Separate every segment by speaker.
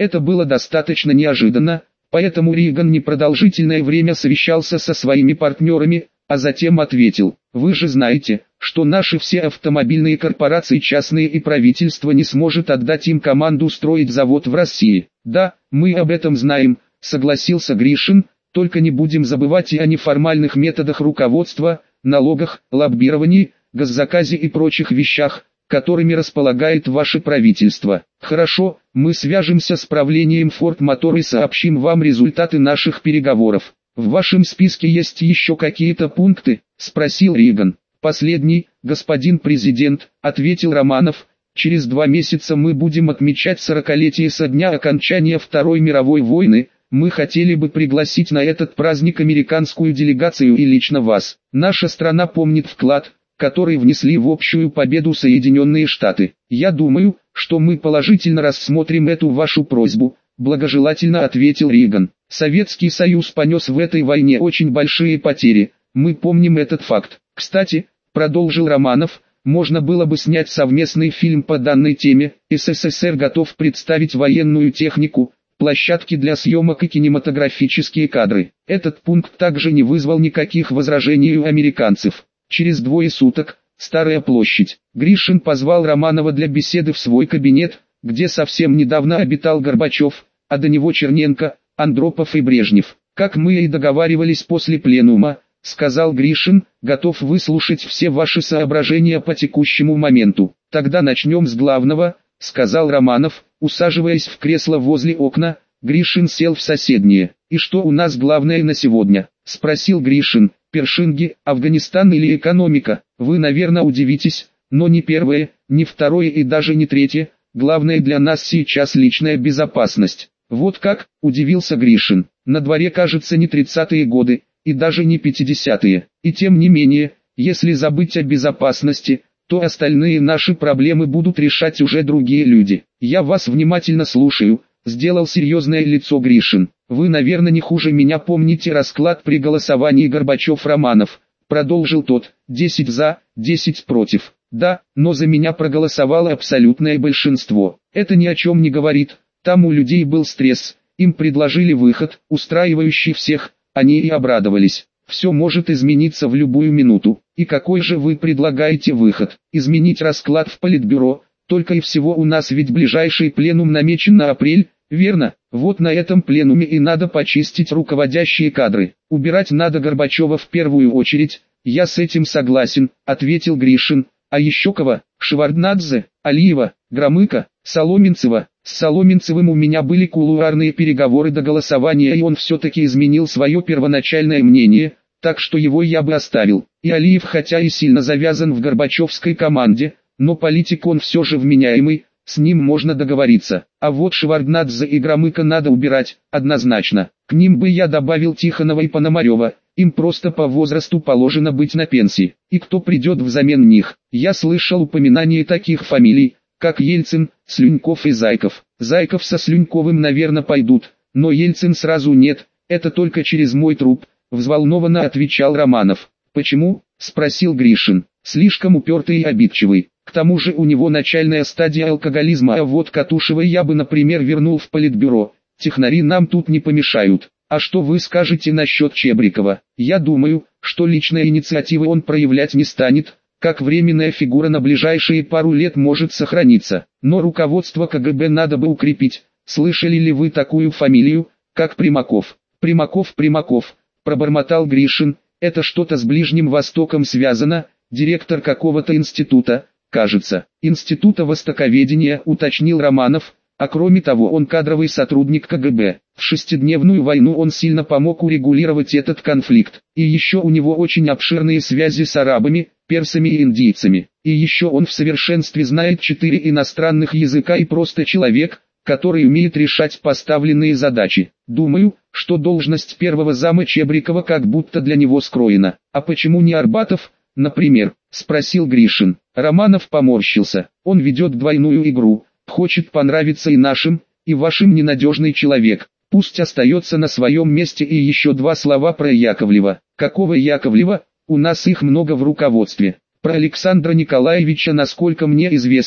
Speaker 1: Это было достаточно неожиданно, поэтому Риган непродолжительное время совещался со своими партнерами, а затем ответил: «Вы же знаете, что наши все автомобильные корпорации частные и правительство не сможет отдать им команду строить завод в России». «Да, мы об этом знаем», — согласился Гришин, «только не будем забывать и о неформальных методах руководства, налогах, лоббировании, госзаказе и прочих вещах, которыми располагает ваше правительство. Хорошо, мы свяжемся с правлением Ford Motor и сообщим вам результаты наших переговоров. В вашем списке есть еще какие-то пункты?» — спросил Риган. «Последний, господин президент», — ответил Романов. «Через 2 месяца мы будем отмечать 40-летие со дня окончания Второй мировой войны. Мы хотели бы пригласить на этот праздник американскую делегацию и лично вас. Наша страна помнит вклад, который внесли в общую победу Соединенные Штаты. Я думаю, что мы положительно рассмотрим эту вашу просьбу», — благожелательно ответил Риган. «Советский Союз понес в этой войне очень большие потери, мы помним этот факт. Кстати, — продолжил Романов, — можно было бы снять совместный фильм по данной теме. СССР готов представить военную технику, площадки для съемок и кинематографические кадры». Этот пункт также не вызвал никаких возражений у американцев. Через 2 суток, Старая площадь. Гришин позвал Романова для беседы в свой кабинет, где совсем недавно обитал Горбачев, а до него Черненко, Андропов и Брежнев. «Как мы и договаривались после пленума», — сказал Гришин, — «готов выслушать все ваши соображения по текущему моменту». «Тогда начнем с главного», — сказал Романов, усаживаясь в кресло возле окна. Гришин сел в соседнее. «И что у нас главное на сегодня?» — спросил Гришин. «Першинги, Афганистан или экономика? Вы, наверное, удивитесь, но ни первое, ни второе и даже не третье. Главное для нас сейчас личная безопасность». «Вот как?» – удивился Гришин. «На дворе, кажется, не 30-е годы, и даже не 50-е. И тем не менее, если забыть о безопасности, то остальные наши проблемы будут решать уже другие люди». «Я вас внимательно слушаю», – сделал серьезное лицо Гришин. «Вы, наверное, не хуже меня помните расклад при голосовании Горбачев-Романов», – продолжил тот. 10 за, 10 против. «Да, но за меня проголосовало абсолютное большинство. Это ни о чем не говорит. Там у людей был стресс, им предложили выход, устраивающий всех, они и обрадовались. Все может измениться в любую минуту. И какой же вы предлагаете выход? Изменить расклад в Политбюро, только и всего. У нас ведь ближайший пленум намечен на апрель, верно? Вот на этом пленуме и надо почистить руководящие кадры. Убирать надо Горбачева в первую очередь». «Я с этим согласен», — ответил Гришин. «А еще кого? Шеварднадзе, Алиева, Громыко, Соломенцева?» «С Соломенцевым у меня были кулуарные переговоры до голосования, и он все-таки изменил свое первоначальное мнение, так что его я бы оставил. И Алиев, хотя и сильно завязан в горбачевской команде, но политик он все же вменяемый, с ним можно договориться. А вот Шеварднадзе и Громыко надо убирать, однозначно. К ним бы я добавил Тихонова и Пономарева, им просто по возрасту положено быть на пенсии. И кто придет взамен них? Я слышал упоминание таких фамилий, как Ельцин, Слюньков и Зайков. Зайков со Слюньковым, наверное, пойдут, но Ельцин сразу нет, это только через мой труп», — взволнованно отвечал Романов. «Почему?» — спросил Гришин. «Слишком упертый и обидчивый. К тому же у него начальная стадия алкоголизма, а вот Катушева я бы, например, вернул в Политбюро. Технари нам тут не помешают. А что вы скажете насчет Чебрикова? Я думаю, что личной инициативы он проявлять не станет, как временная фигура на ближайшие пару лет может сохраниться. Но руководство КГБ надо бы укрепить. Слышали ли вы такую фамилию, как Примаков?» «Примаков, пробормотал Гришин. «Это что-то с Ближним Востоком связано, директор какого-то института, кажется». «Института востоковедения», уточнил Романов. «А кроме того, он кадровый сотрудник КГБ. В шестидневную войну он сильно помог урегулировать этот конфликт. И еще у него очень обширные связи с арабами, персами и индийцами. И еще он в совершенстве знает 4 иностранных языка и просто человек, который умеет решать поставленные задачи. Думаю, что должность первого зама Чебрикова как будто для него скроена». «А почему не Арбатов, например?» – спросил Гришин. Романов поморщился. «Он ведет двойную игру. Хочет понравиться и нашим, и вашим. Ненадежный человек. Пусть остается на своем месте». И еще 2 слова про Яковлева. «Какого Яковлева? У нас их много в руководстве. Про Александра Николаевича, насколько мне известно,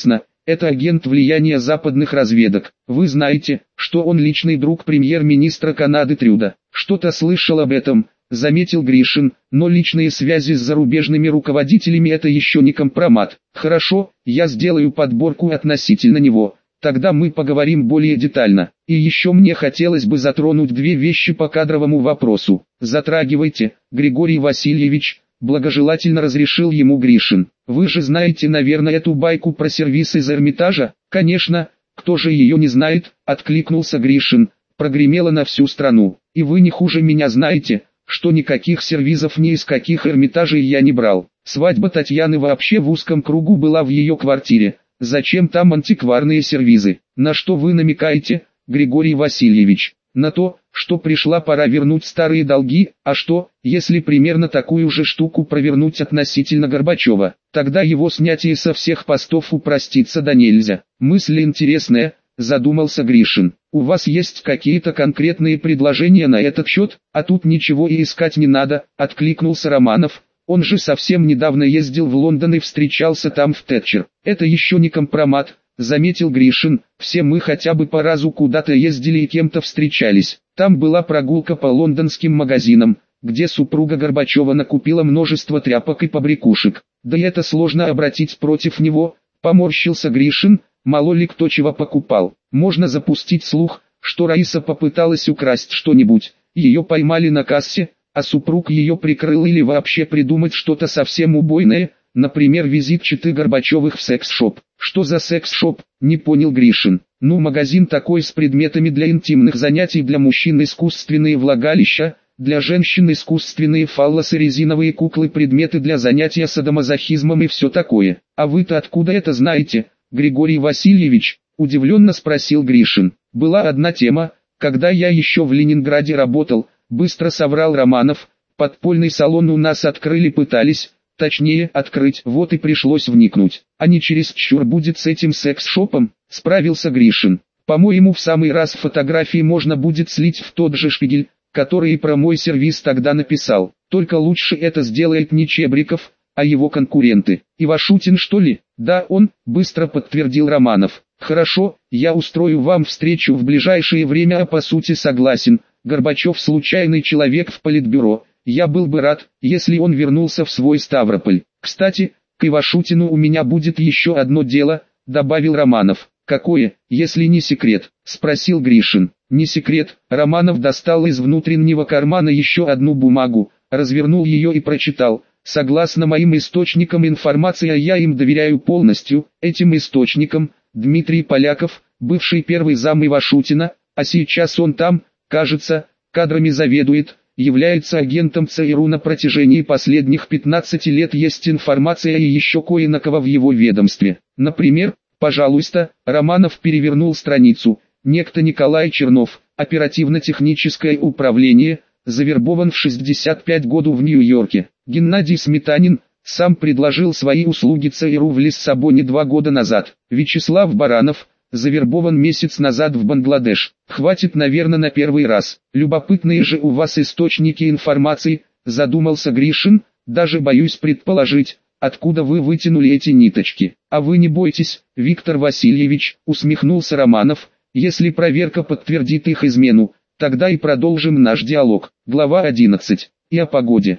Speaker 1: это агент влияния западных разведок. Вы знаете, что он личный друг премьер-министра Канады Трюдо. Что-то слышал об этом, заметил Гришин, но личные связи с зарубежными руководителями это еще не компромат. Хорошо, я сделаю подборку относительно него. Тогда мы поговорим более детально. И еще мне хотелось бы затронуть две вещи по кадровому вопросу. Затрагивайте, Григорий Васильевич, благожелательно разрешил ему Гришин. Вы же знаете, наверное, эту байку про сервис из Эрмитажа? Конечно, кто же ее не знает, откликнулся Гришин. Прогремело на всю страну. И вы не хуже меня знаете, что никаких сервизов ни из каких Эрмитажей я не брал. Свадьба Татьяны вообще в узком кругу была в ее квартире. Зачем там антикварные сервизы? На что вы намекаете, Григорий Васильевич? На то, что пришла пора вернуть старые долги, а что, если примерно такую же штуку провернуть относительно Горбачева? Тогда его снятие со всех постов упростится да нельзя. Мысль интересная, задумался Гришин. У вас есть какие-то конкретные предложения на этот счет? А тут ничего и искать не надо, откликнулся Романов. Он же совсем недавно ездил в Лондон и встречался там в Тэтчер. Это еще не компромат, заметил Гришин. Все мы хотя бы по разу куда-то ездили и кем-то встречались. Там была прогулка по лондонским магазинам, где супруга Горбачева накупила множество тряпок и побрякушек. Да и это сложно обратить против него, поморщился Гришин. Мало ли кто чего покупал. Можно запустить слух, что Раиса попыталась украсть что-нибудь, ее поймали на кассе, а супруг ее прикрыл, или вообще придумать что-то совсем убойное, например визит читы Горбачевых в секс-шоп. Что за секс-шоп, не понял Гришин. Ну, магазин такой с предметами для интимных занятий, для мужчин искусственные влагалища, для женщин искусственные фаллосы, резиновые куклы, предметы для занятия садомазохизмом и все такое. А вы-то откуда это знаете, Григорий Васильевич? Удивленно спросил Гришин. Была одна тема, когда я еще в Ленинграде работал, быстро соврал Романов. Подпольный салон у нас открыли, пытались, точнее открыть, вот и пришлось вникнуть. А не чересчур будет с этим секс-шопом, справился Гришин. По-моему, в самый раз фотографии можно будет слить в тот же Шпигель, который и про мой сервис тогда написал. Только лучше это сделает не Чебриков, а его конкуренты. Ивашутин, что ли? Да, он, быстро подтвердил Романов. Хорошо, я устрою вам встречу в ближайшее время, а по сути согласен. Горбачев случайный человек в политбюро. Я был бы рад, если он вернулся в свой Ставрополь. Кстати, к Ивашутину у меня будет еще одно дело, добавил Романов. Какое, если не секрет? Спросил Гришин. Не секрет. Романов достал из внутреннего кармана еще одну бумагу, развернул ее и прочитал. Согласно моим источникам информации, а я им доверяю полностью, этим источникам, Дмитрий Поляков, бывший первый зам Ивашутина, а сейчас он там, кажется, кадрами заведует, является агентом ЦРУ на протяжении последних 15 лет. Есть информация и еще кое на кого в его ведомстве. Например, пожалуйста, Романов перевернул страницу, некто Николай Чернов, оперативно-техническое управление, завербован в 65 году в Нью-Йорке. Геннадий Сметанин, сам предложил свои услуги ЦРУ в Лиссабоне 2 года назад. Вячеслав Баранов, завербован месяц назад в Бангладеш. Хватит, наверное, на первый раз. Любопытные же у вас источники информации, задумался Гришин, даже боюсь предположить, откуда вы вытянули эти ниточки. А вы не бойтесь, Виктор Васильевич, усмехнулся Романов, если проверка подтвердит их измену, тогда и продолжим наш диалог. Глава 11. И о погоде.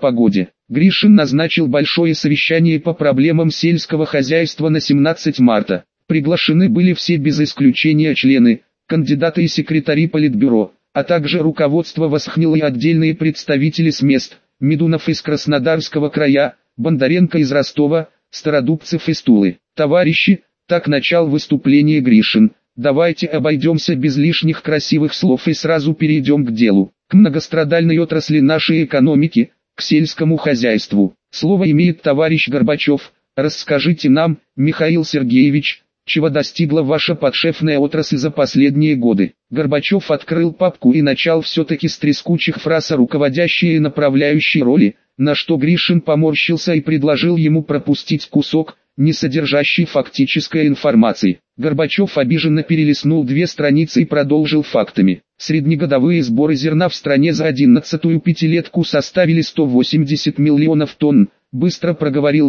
Speaker 1: Гришин назначил большое совещание по проблемам сельского хозяйства на 17 марта. Приглашены были все без исключения члены, кандидаты и секретари Политбюро, а также руководство Восхнило и отдельные представители с мест, Медунов из Краснодарского края, Бондаренко из Ростова, Стародубцев из Тулы. Товарищи, так начал выступление Гришин, давайте обойдемся без лишних красивых слов и сразу перейдем к делу, к многострадальной отрасли нашей экономики, к сельскому хозяйству. Слово имеет товарищ Горбачев. Расскажите нам, Михаил Сергеевич, чего достигла ваша подшефная отрасль за последние годы. Горбачев открыл папку и начал все-таки с трескучих фраз о руководящей и направляющей роли, на что Гришин поморщился и предложил ему пропустить кусок, не содержащий фактической информации. Горбачев обиженно перелистнул 2 страницы и продолжил фактами. Среднегодовые сборы зерна в стране за 11-ю пятилетку составили 180 миллионов тонн, быстро проговорил он.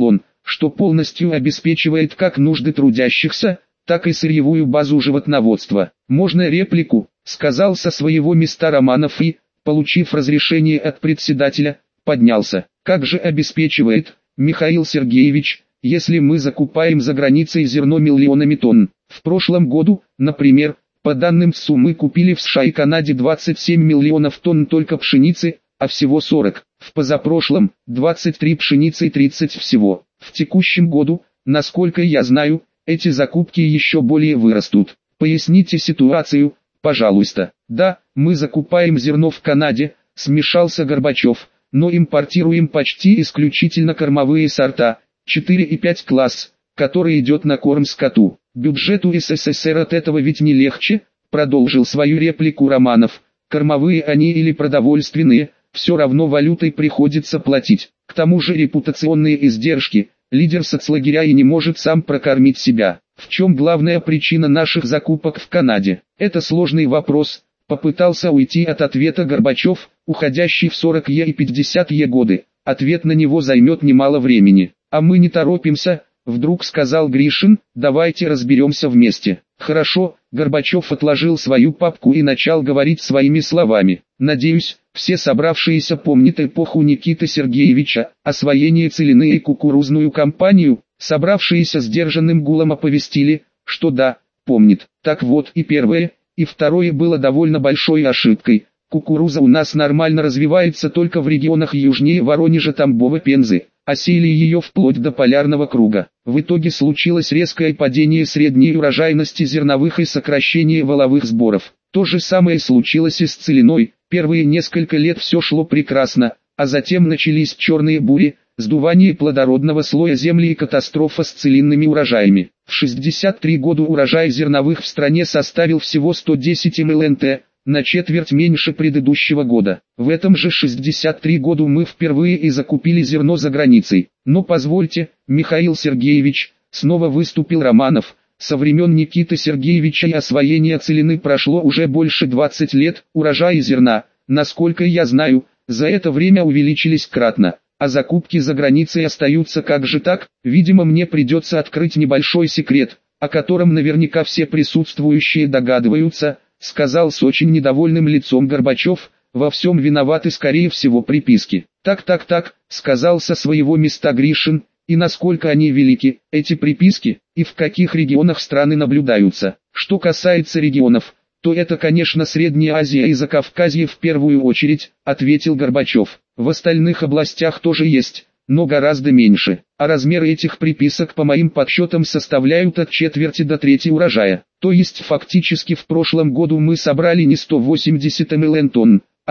Speaker 1: что полностью обеспечивает как нужды трудящихся, так и сырьевую базу животноводства. «Можно реплику?» — сказал со своего места Романов и, получив разрешение от председателя, поднялся. «Как же обеспечивает, Михаил Сергеевич, если мы закупаем за границей зерно миллионами тонн? В прошлом году, например, по данным СУ мы купили в США и Канаде 27 миллионов тонн только пшеницы, а всего 40. В позапрошлом – 23 пшеницы и 30 всего. В текущем году, насколько я знаю, эти закупки еще более вырастут. Поясните ситуацию, пожалуйста». «Да, мы закупаем зерно в Канаде», – смешался Горбачев, «но импортируем почти исключительно кормовые сорта, 4 и 5 класс, который идет на корм скоту. Бюджету СССР от этого ведь не легче», – продолжил свою реплику Романов. «Кормовые они или продовольственные, все равно валютой приходится платить. К тому же репутационные издержки, лидер соцлагеря и не может сам прокормить себя. В чем главная причина наших закупок в Канаде? Это сложный вопрос», – попытался уйти от ответа Горбачев, уходящий в 40-е и 50-е годы. «Ответ на него займет немало времени. А мы не торопимся», – вдруг сказал Гришин, «давайте разберемся вместе». «Хорошо», – Горбачев отложил свою папку и начал говорить своими словами. «Надеюсь, все собравшиеся помнят эпоху Никиты Сергеевича, освоение целины и кукурузную кампанию». Собравшиеся сдержанным гулом оповестили, что да, помнит. Так вот, и первое, и второе было довольно большой ошибкой. Кукуруза у нас нормально развивается только в регионах южнее Воронежа, Тамбова, Пензы, а сеяли ее вплоть до полярного круга. В итоге случилось резкое падение средней урожайности зерновых и сокращение валовых сборов. То же самое случилось и с целиной. Первые несколько лет все шло прекрасно, а затем начались черные бури, сдувание плодородного слоя земли и катастрофа с целинными урожаями. В 63 года урожай зерновых в стране составил всего 110 млнт, на четверть меньше предыдущего года. В этом же 63 году мы впервые и закупили зерно за границей. Но позвольте, Михаил Сергеевич, снова выступил Романов, со времен Никиты Сергеевича и освоения целины прошло уже больше 20 лет, урожаи зерна, насколько я знаю, за это время увеличились кратно. А закупки за границей остаются. Как же так? Видимо, мне придется открыть небольшой секрет, о котором наверняка все присутствующие догадываются, сказал с очень недовольным лицом Горбачев. Во всем виноваты скорее всего приписки. Так, сказал со своего места Гришин, и насколько они велики, эти приписки, и в каких регионах страны наблюдаются. Что касается регионов, то это, конечно, Средняя Азия и Закавказье в первую очередь, ответил Горбачев. В остальных областях тоже есть, но гораздо меньше. А размеры этих приписок по моим подсчетам составляют от четверти до трети урожая. То есть фактически в прошлом году мы собрали не 180 млн тонн, а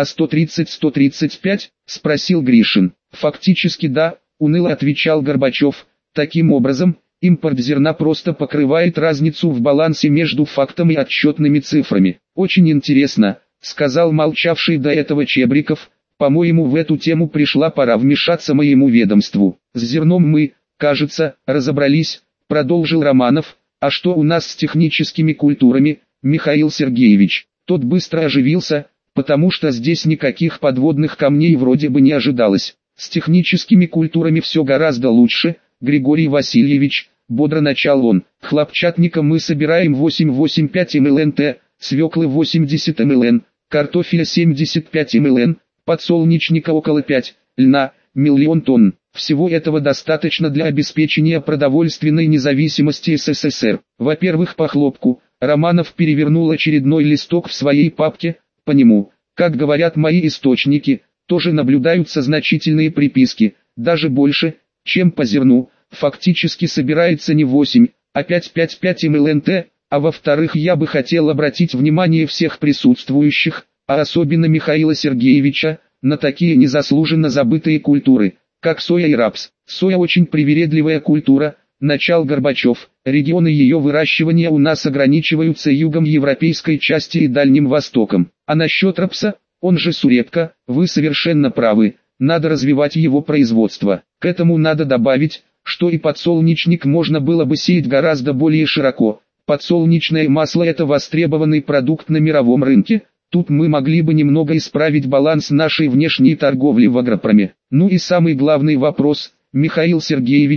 Speaker 1: 130-135, спросил Гришин. Фактически да, уныло отвечал Горбачев. Таким образом, импорт зерна просто покрывает разницу в балансе между фактом и отчетными цифрами. Очень интересно, сказал молчавший до этого Чебриков. По-моему, в эту тему пришла пора вмешаться моему ведомству. С зерном мы, кажется, разобрались, продолжил Романов. А что у нас с техническими культурами, Михаил Сергеевич? Тот быстро оживился, потому что здесь никаких подводных камней вроде бы не ожидалось. С техническими культурами все гораздо лучше, Григорий Васильевич, бодро начал он. Хлопчатника мы собираем 8,85 млнт, свеклы 80 млн, картофеля 75 млн, подсолнечника около 5, льна, миллион тонн. Всего этого достаточно для обеспечения продовольственной независимости СССР. Во-первых, по хлопку. Романов перевернул очередной листок в своей папке. По нему, как говорят мои источники, тоже наблюдаются значительные приписки, даже больше, чем по зерну. Фактически собирается не 8, а 5,55 млнт. А во-вторых, я бы хотел обратить внимание всех присутствующих, а особенно Михаила Сергеевича, на такие незаслуженно забытые культуры, как соя и рапс. Соя очень привередливая культура, начал Горбачев. Регионы ее выращивания у нас ограничиваются югом европейской части и Дальним Востоком. А насчет рапса, он же сурепка, вы совершенно правы, надо развивать его производство. К этому надо добавить, что и подсолнечник можно было бы сеять гораздо более широко. Подсолнечное масло – это востребованный продукт на мировом рынке. Тут мы могли бы немного исправить баланс нашей внешней торговли в агропроме. Ну и самый главный вопрос, Михаил Сергеевич,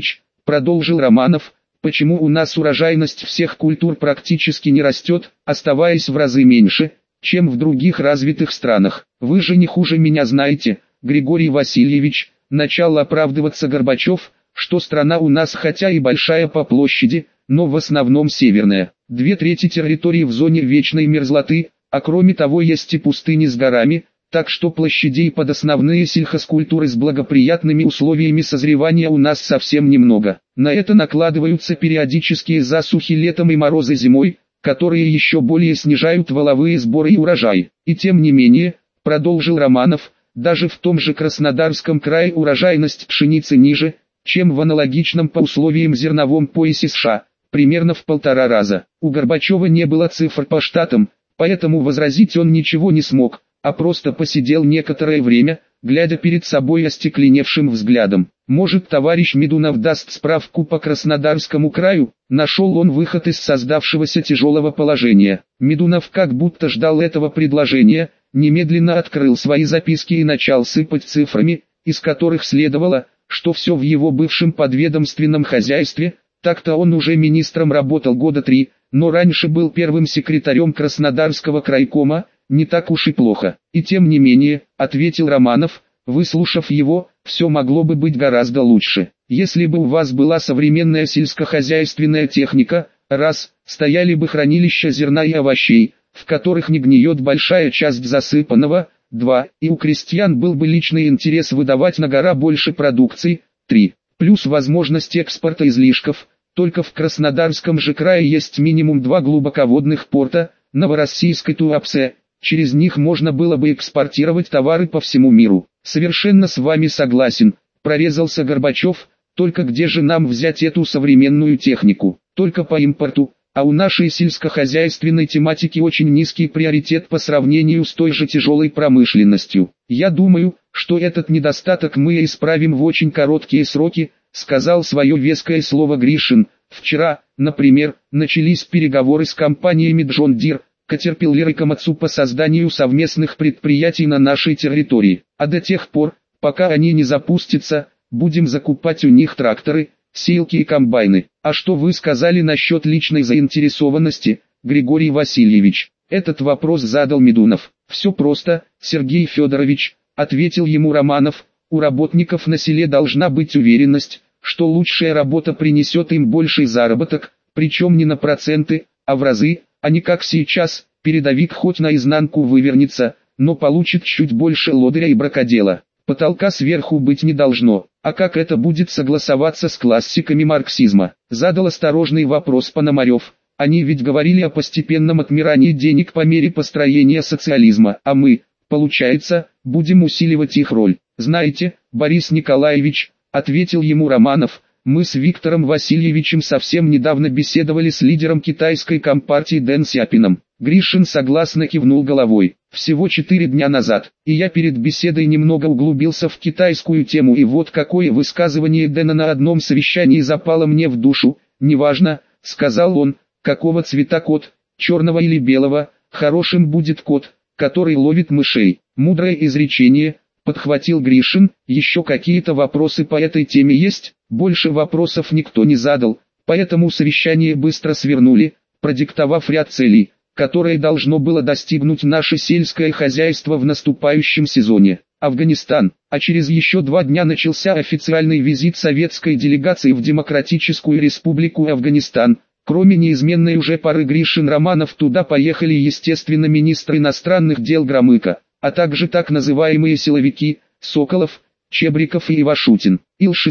Speaker 1: продолжил Романов, почему у нас урожайность всех культур практически не растет, оставаясь в разы меньше, чем в других развитых странах. Вы же не хуже меня знаете, Григорий Васильевич, начал оправдываться Горбачев, что страна у нас хотя и большая по площади, но в основном северная. 2/3 территории в зоне вечной мерзлоты, а кроме того есть и пустыни с горами, так что площадей под основные сельхозкультуры с благоприятными условиями созревания у нас совсем немного. На это накладываются периодические засухи летом и морозы зимой, которые еще более снижают валовые сборы и урожай. И тем не менее, продолжил Романов, даже в том же Краснодарском крае урожайность пшеницы ниже, чем в аналогичном по условиям зерновом поясе США, примерно в 1,5 раза. У Горбачева не было цифр по штатам, поэтому возразить он ничего не смог, а просто посидел некоторое время, глядя перед собой остекленевшим взглядом. Может, товарищ Медунов даст справку по Краснодарскому краю? Нашел он выход из создавшегося тяжелого положения. Медунов как будто ждал этого предложения, немедленно открыл свои записки и начал сыпать цифрами, из которых следовало, что все в его бывшем подведомственном хозяйстве, так-то он уже министром работал года 3, но раньше был первым секретарем Краснодарского крайкома, не так уж и плохо. И тем не менее, ответил Романов, выслушав его, все могло бы быть гораздо лучше. Если бы у вас была современная сельскохозяйственная техника, раз, стояли бы хранилища зерна и овощей, в которых не гниет большая часть засыпанного, 2, и у крестьян был бы личный интерес выдавать на гора больше продукции, 3, плюс возможность экспорта излишков. Только в Краснодарском же крае есть минимум 2 глубоководных порта, Новороссийск и Туапсе. Через них можно было бы экспортировать товары по всему миру. Совершенно с вами согласен, прорезался Горбачев, только где же нам взять эту современную технику? Только по импорту, а у нашей сельскохозяйственной тематики очень низкий приоритет по сравнению с той же тяжелой промышленностью. Я думаю, что этот недостаток мы исправим в очень короткие сроки, сказал свое веское слово Гришин. Вчера, например, начались переговоры с компаниями John Deere, Caterpillar и Komatsu по созданию совместных предприятий на нашей территории. А до тех пор, пока они не запустятся, будем закупать у них тракторы, сеялки и комбайны. А что вы сказали насчет личной заинтересованности, Григорий Васильевич? Этот вопрос задал Медунов. Все просто, Сергей Федорович, ответил ему Романов, у работников на селе должна быть уверенность, что лучшая работа принесет им больший заработок, причем не на проценты, а в разы, а не как сейчас, передовик хоть наизнанку вывернется, но получит чуть больше лодыря и бракодела. Потолка сверху быть не должно. А как это будет согласоваться с классиками марксизма? Задал осторожный вопрос Пономарев. Они ведь говорили о постепенном отмирании денег по мере построения социализма, а мы, получается, будем усиливать их роль. Знаете, Борис Николаевич, ответил ему Романов, мы с Виктором Васильевичем совсем недавно беседовали с лидером китайской компартии Дэн Сяопином. Гришин согласно кивнул головой. Всего 4 дня назад, и я перед беседой немного углубился в китайскую тему, и вот какое высказывание Дэна на одном совещании запало мне в душу. Неважно, сказал он, какого цвета кот, черного или белого, хорошим будет кот, который ловит мышей. Мудрое изречение, подхватил Гришин. Еще какие-то вопросы по этой теме есть? Больше вопросов никто не задал, поэтому совещание быстро свернули, продиктовав ряд целей, которые должно было достигнуть наше сельское хозяйство в наступающем сезоне. Афганистан, а через еще 2 дня начался официальный визит советской делегации в Демократическую Республику Афганистан. Кроме неизменной уже пары Гришин-Романов туда поехали естественно министр иностранных дел Громыко, а также так называемые силовики, Соколов, Чебриков и Ивашутин.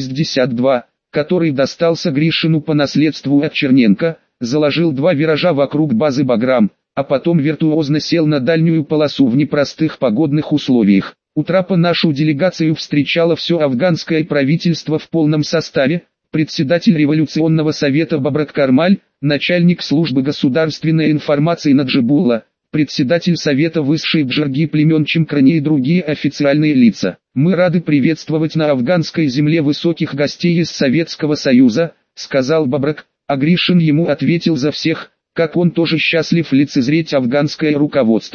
Speaker 1: Ил-62, который достался Гришину по наследству от Черненко, заложил 2 виража вокруг базы Баграм, а потом виртуозно сел на дальнюю полосу в непростых погодных условиях. У трапа нашу делегацию встречало все афганское правительство в полном составе, председатель революционного совета Бабрак Кармаль, начальник службы государственной информации Наджибулла, председатель совета высшей джарги племен Чимкрани и другие официальные лица. Мы рады приветствовать на афганской земле высоких гостей из Советского Союза, сказал Бабрак, а Гришин ему ответил за всех, как он тоже счастлив лицезреть афганское руководство.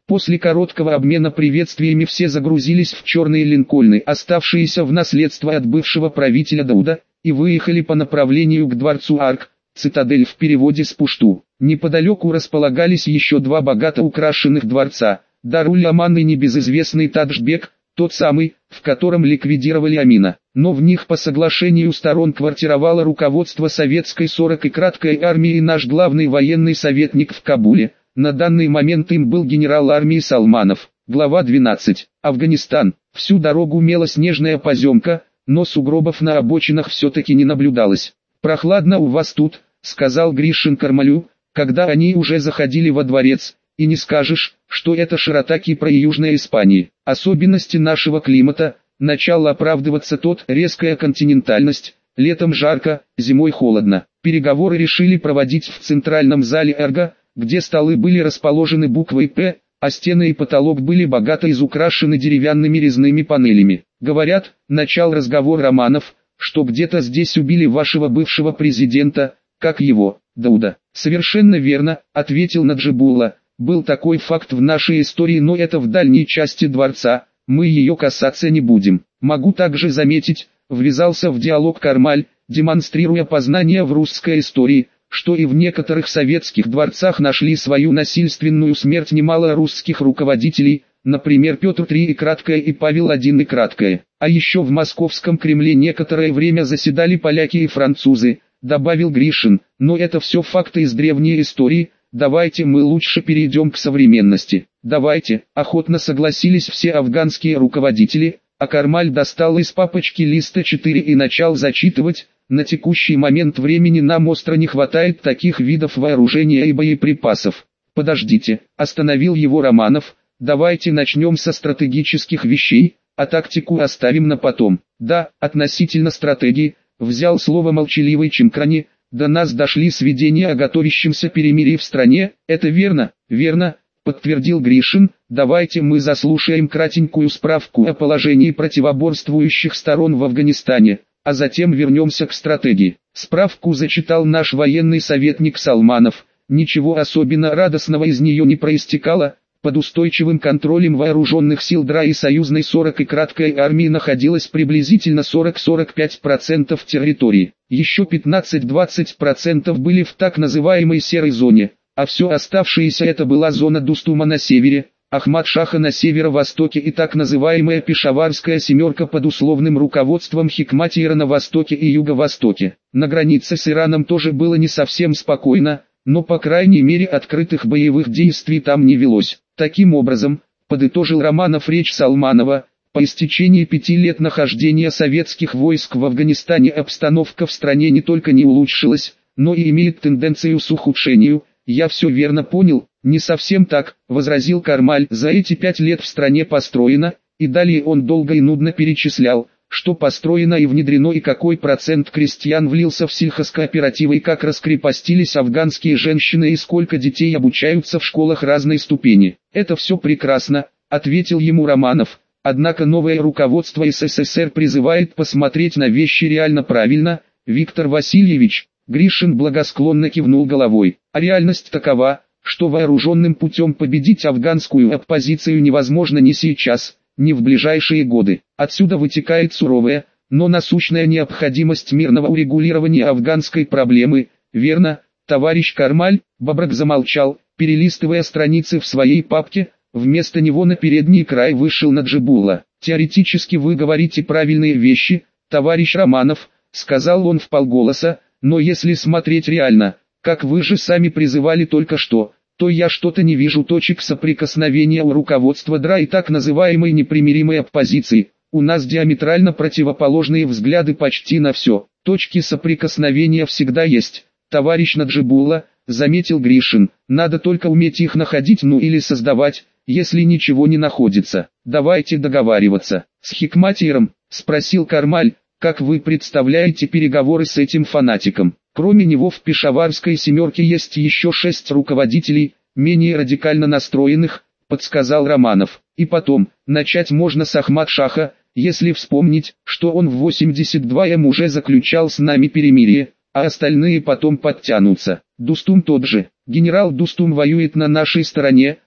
Speaker 1: После короткого обмена приветствиями все загрузились в черные линкольны, оставшиеся в наследство от бывшего правителя Дауда, и выехали по направлению к дворцу Арк, цитадель в переводе с пушту. Неподалеку располагались еще два богато украшенных дворца, Даруль-Аман и небезызвестный Таджбек, тот самый, в котором ликвидировали Амина. Но в них по соглашению сторон квартировало руководство советской 40-й краткой армии и наш главный военный советник в Кабуле. На данный момент им был генерал армии Салманов. Глава 12. Афганистан. Всю дорогу мела снежная поземка, но сугробов на обочинах все-таки не наблюдалось. «Прохладно у вас тут», — сказал Гришин Кармалю, когда они уже заходили во дворец. «И не скажешь, что это широта Кипра и Южной Испании. Особенности нашего климата», — начал оправдываться тот, резкая континентальность. Летом жарко, зимой холодно. Переговоры решили проводить в центральном зале Эрго, где столы были расположены буквой «П», а стены и потолок были богато изукрашены деревянными резными панелями. «Говорят», — начал разговор Романов, «что где-то здесь убили вашего бывшего президента, как его, Дауда». «Совершенно верно», — ответил Наджибулла. «Был такой факт в нашей истории, но это в дальней части дворца, мы ее касаться не будем. Могу также заметить», — ввязался в диалог Кармаль, демонстрируя познания в русской истории, что и в некоторых советских дворцах нашли свою насильственную смерть немало русских руководителей, например Петр III и краткое и Павел I и краткое. А еще в московском Кремле некоторое время заседали поляки и французы, добавил Гришин, но это все факты из древней истории, давайте мы лучше перейдем к современности. Давайте, охотно согласились все афганские руководители, а Кармаль достал из папочки листа 4 и начал зачитывать. На текущий момент времени нам остро не хватает таких видов вооружения и боеприпасов. Подождите, остановил его Романов, давайте начнем со стратегических вещей, а тактику оставим на потом. Да, относительно стратегии, взял слово молчаливый Чимкрани, до нас дошли сведения о готовящемся перемирии в стране, это верно, верно, подтвердил Гришин, давайте мы заслушаем кратенькую справку о положении противоборствующих сторон в Афганистане. А затем вернемся к стратегии. Справку зачитал наш военный советник Салманов. Ничего особенно радостного из нее не проистекало. Под устойчивым контролем вооруженных сил ДРА и союзной 40-й краткой армии находилось приблизительно 40-45% территории. Еще 15-20% были в так называемой серой зоне, а все оставшееся это была зона Дустума на севере, Ахмад-Шаха на северо-востоке и так называемая Пешаварская семерка под условным руководством Хикматиера на востоке и юго-востоке. На границе с Ираном тоже было не совсем спокойно, но по крайней мере открытых боевых действий там не велось. Таким образом, подытожил Романов речь Салманова, по истечении 5 лет нахождения советских войск в Афганистане обстановка в стране не только не улучшилась, но и имеет тенденцию к ухудшению. «Я все верно понял, не совсем так», — возразил Кармаль. «За эти 5 лет в стране построено», и далее он долго и нудно перечислял, что построено и внедрено и какой процент крестьян влился в сельхозкооперативы и как раскрепостились афганские женщины и сколько детей обучаются в школах разной ступени. «Это все прекрасно», — ответил ему Романов, «однако новое руководство СССР призывает посмотреть на вещи реально правильно, Виктор Васильевич». Гришин благосклонно кивнул головой. А реальность такова, что вооруженным путем победить афганскую оппозицию невозможно ни сейчас, ни в ближайшие годы. Отсюда вытекает суровая, но насущная необходимость мирного урегулирования афганской проблемы. Верно, товарищ Кармаль? Бабрак замолчал, перелистывая страницы в своей папке. Вместо него на передний край вышел Наджибулла. Теоретически вы говорите правильные вещи, товарищ Романов, сказал он вполголоса. Но если смотреть реально, как вы же сами призывали только что, то я что-то не вижу точек соприкосновения у руководства ДРА и так называемой непримиримой оппозиции. У нас диаметрально противоположные взгляды почти на все. Точки соприкосновения всегда есть, товарищ Наджибулла, заметил Гришин. Надо только уметь их находить, ну или создавать, если ничего не находится. Давайте договариваться. С Хикматиером, спросил Кармаль. Как вы представляете переговоры с этим фанатиком? Кроме него в Пешаварской семерке есть еще 6 руководителей, менее радикально настроенных, подсказал Романов. И потом, начать можно с Ахмад-Шаха, если вспомнить, что он в 82-м уже заключал с нами перемирие, а остальные потом подтянутся. Дустум тот же. Генерал Дустум воюет на нашей стороне,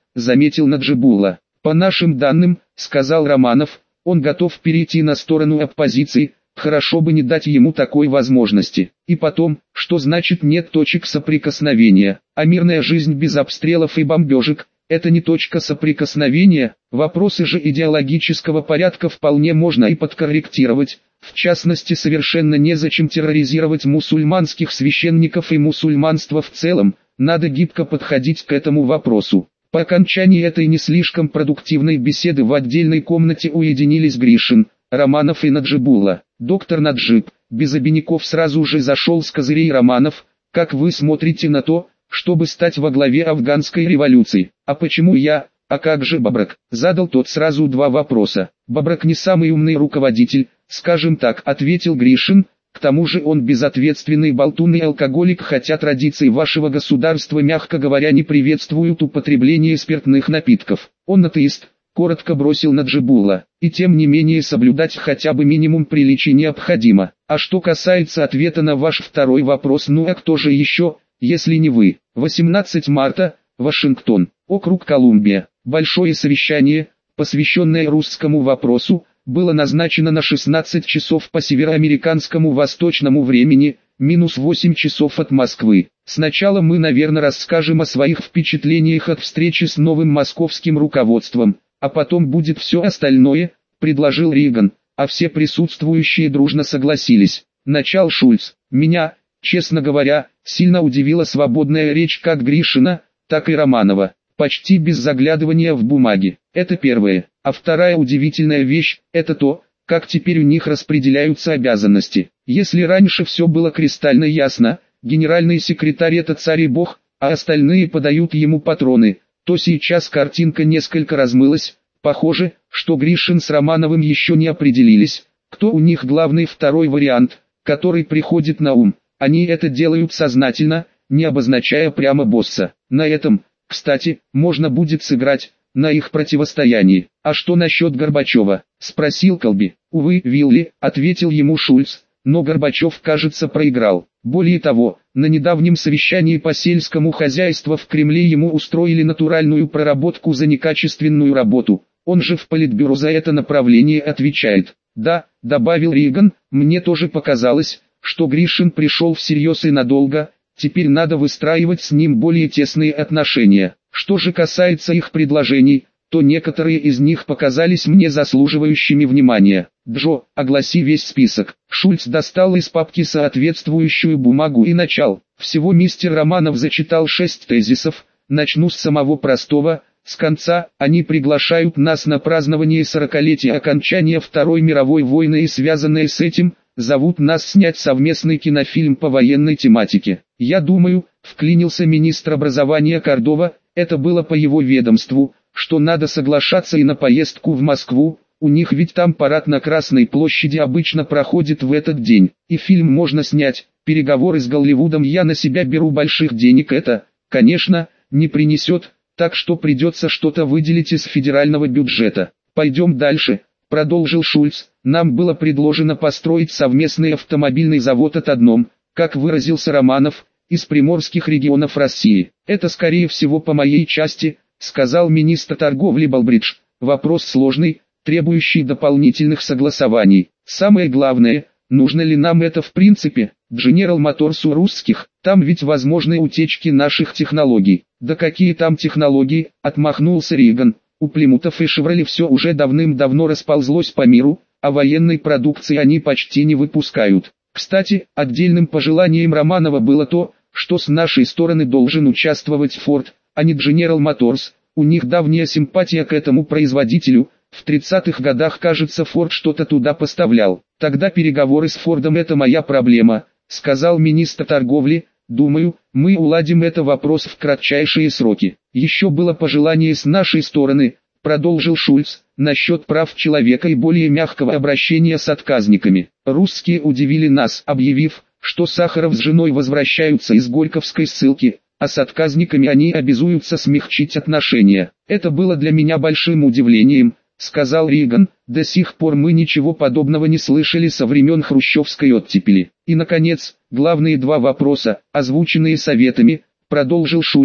Speaker 1: заметил Наджибулла. По нашим данным, сказал Романов, он готов перейти на сторону оппозиции, хорошо бы не дать ему такой возможности. И потом, что значит нет точек соприкосновения, а мирная жизнь без обстрелов и бомбежек – это не точка соприкосновения, вопросы же идеологического порядка вполне можно и подкорректировать. В частности, совершенно незачем терроризировать мусульманских священников и мусульманство в целом, надо гибко подходить к этому вопросу. По окончании этой не слишком продуктивной беседы в отдельной комнате уединились Гришин, Романов и Наджибулла. Доктор Наджиб, без обиняков сразу же зашел с козырей Романов, как вы смотрите на то, чтобы стать во главе афганской революции? А почему я, а как же Бабрак? Задал тот сразу два вопроса. Бабрак не самый умный руководитель, скажем так, ответил Гришин. К тому же он безответственный болтун и алкоголик, хотя традиции вашего государства, мягко говоря, не приветствуют употребление спиртных напитков. Он атеист, коротко бросил Наджибулла, и тем не менее соблюдать хотя бы минимум приличий необходимо. А что касается ответа на ваш второй вопрос, ну а кто же еще, если не вы? 18 марта, Вашингтон, округ Колумбия. Большое совещание, посвященное русскому вопросу, было назначено на 16 часов по североамериканскому восточному времени, минус 8 часов от Москвы. Сначала мы, наверное, расскажем о своих впечатлениях от встречи с новым московским руководством, а потом будет все остальное, предложил Рейган, а все присутствующие дружно согласились. Начал Шульц. Меня, честно говоря, сильно удивила свободная речь как Гришина, так и Романова, почти без заглядывания в бумаги. Это первое. А вторая удивительная вещь – это то, как теперь у них распределяются обязанности. Если раньше все было кристально ясно, генеральный секретарь – это царь и бог, а остальные подают ему патроны, то сейчас картинка несколько размылась. Похоже, что Гришин с Романовым еще не определились, кто у них главный второй вариант, который приходит на ум. Они это делают сознательно, не обозначая прямо босса. На этом, кстати, можно будет сыграть, на их противостоянии. А что насчет Горбачева? Спросил Колби. Увы, Вилли, ответил ему Шульц, но Горбачев, кажется, проиграл. Более того, на недавнем совещании по сельскому хозяйству в Кремле ему устроили натуральную проработку за некачественную работу. Он же в Политбюро за это направление отвечает. Да, добавил Рейган, мне тоже показалось, что Гришин пришел всерьез и надолго, теперь надо выстраивать с ним более тесные отношения. Что же касается их предложений, то некоторые из них показались мне заслуживающими внимания. Джо, огласи весь список. Шульц достал из папки соответствующую бумагу и начал. Всего мистер Романов зачитал 6 тезисов, начну с самого простого. С конца, они приглашают нас на празднование 40-летия окончания Второй мировой войны и связанное с этим, зовут нас снять совместный кинофильм по военной тематике. Я думаю, вклинился министр образования Кордова, это было по его ведомству, что надо соглашаться и на поездку в Москву, у них ведь там парад на Красной площади обычно проходит в этот день, и фильм можно снять, переговоры с Голливудом я на себя беру, больших денег это, конечно, не принесет, так что придется что-то выделить из федерального бюджета. Пойдем дальше, продолжил Шульц, нам было предложено построить совместный автомобильный завод от одном, как выразился Романов, из приморских регионов России. Это скорее всего по моей части, сказал министр торговли Балбридж. Вопрос сложный, требующий дополнительных согласований. Самое главное, нужно ли нам это в принципе? General Motors у русских, там ведь возможны утечки наших технологий. Да какие там технологии, отмахнулся Рейган. У Плимутов и Шевроле все уже давным-давно расползлось по миру, а военной продукции они почти не выпускают. Кстати, отдельным пожеланием Романова было то, что с нашей стороны должен участвовать Ford, а не General Motors. У них давняя симпатия к этому производителю. В 30-х годах, кажется, Ford что-то туда поставлял. Тогда переговоры с Фордом — это моя проблема, сказал министр торговли. Думаю, мы уладим этот вопрос в кратчайшие сроки. Еще было пожелание с нашей стороны, продолжил Шульц, насчет прав человека и более мягкого обращения с отказниками. Русские удивили нас, объявив, что Сахаров с женой возвращаются из Горьковской ссылки, а с отказниками они обязуются смягчить отношения. Это было для меня большим удивлением, сказал Рейган, до сих пор мы ничего подобного не слышали со времен хрущевской оттепели. И наконец, главные два вопроса, озвученные советами, продолжил Шульц,